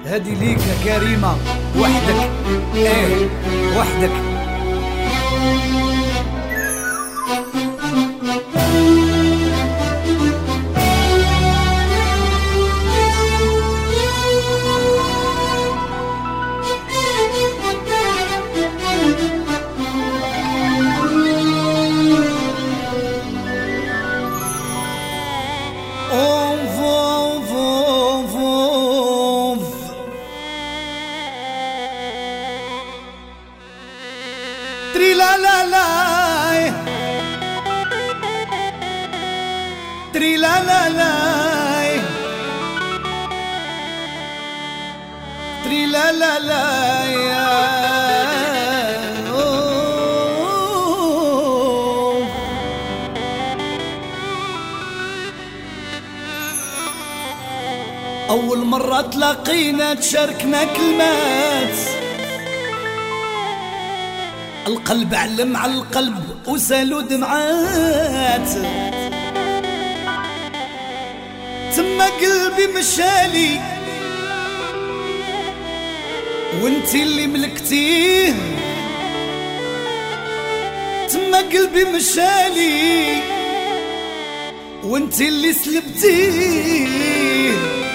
هادي ليك يا كريمة وحدك، ايه وحدك. تري لا لا لا تري لا لا لا تري لا لا لا يا أول مرة تلاقينا تشاركنا كلمات، القلب علم على القلب وسالوا دمعات، تما قلبي مشالي وانتي اللي ملكتيه، تما قلبي مشالي وانتي اللي سلبتيه،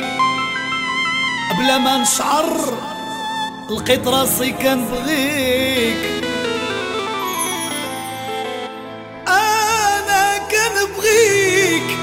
بلا ما نشعر لقيت راسي كان بغيك، انا كان بغيك،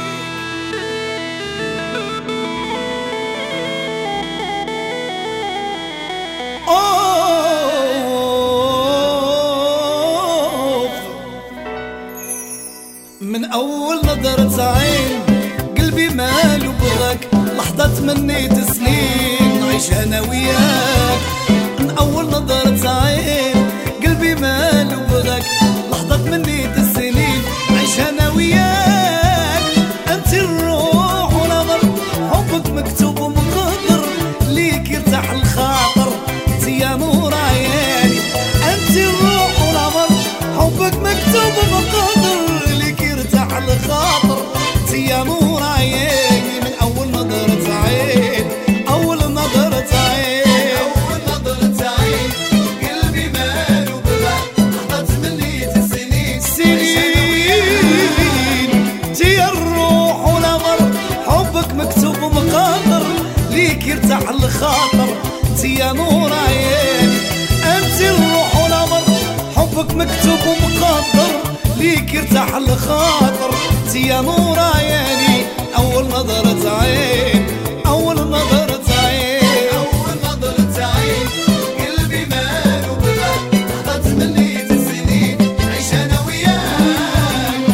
من اول نظرة عين قلبي مالو بغاك، لحظة تمنيت سنين نعيش انا وياك، من اول نظرة عين قلبي مالو بغاك، لحظة تمنيت السنين نعيش انا وياك، انت الروح ونظر حبك مكتوب ومقدر، ليك يرتاح الخاطر انت يا نور عياني، انت الروح ونظر حبك مكتوب ومقدر، ليك يرتاح الخاطر انت يا نور عياني، من اول نظرة عين اول نظرة عين اول نظرة عين قلبي مالو بغاك، لحظة تمنيت السنين انتي الروح ونظر حبك مكتوب ومقدر، ليك يرتاح الخاطر انتي يا نور عياني، انتي الروح ونظر حبك مكتوب ومقدر، ليك يرتاح الخاطر انتي يا نور عياني، اول نظرة عين اول نظرة عين اول نظرة عين قلبي مالو بغاك، لحظة تمنيت السنين نعيش انا وياك.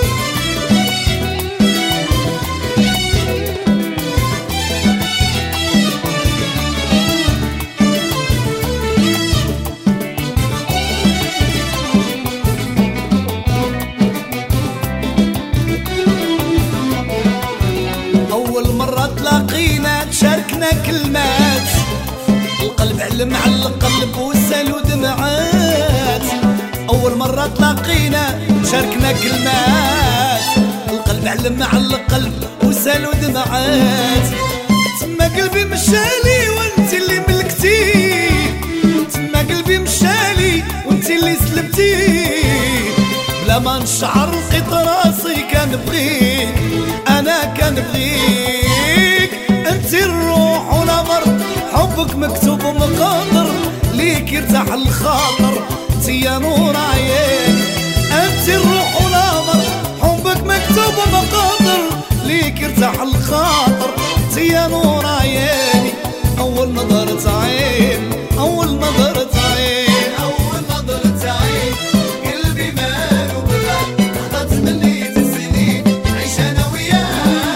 أول مرة تلاقينا تشاركنا كلمات، القلب علم على القلب وسالوا دمعات، أول مرة تلاقينا تشاركنا كلمات، القلب علم على القلب وسالوا دمعات، تما قلبي مشالي وانت اللي ملكتيه، تما قلبي مشالي وانت اللي سلبتيه، بلا ما نشعر لقيت راسي كان بغيك، انا كان بغيك، انت الروح ونظر حبك مكتوب ومقدر، ليك يرتاح الخاطر انت يا نور عياني، انت الروح ونظر حبك مكتوب ومقدر، ليك يرتاح الخاطر انت يا نور عياني، اول نظرة عين اول نظرة عين اول نظرة عين قلبي مالو بغاك، لحظة تمنيت السنين نعيش انا وياك.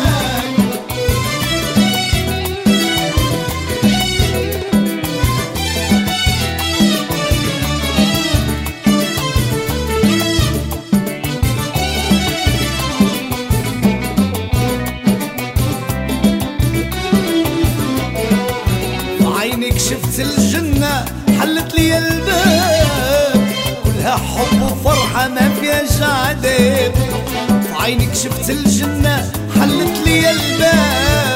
عينك شفت الجنة حلت لي الباب، كلها حب وفرحة ما فيهاش عذاب، في عينك شفت الجنة حلت لي الباب،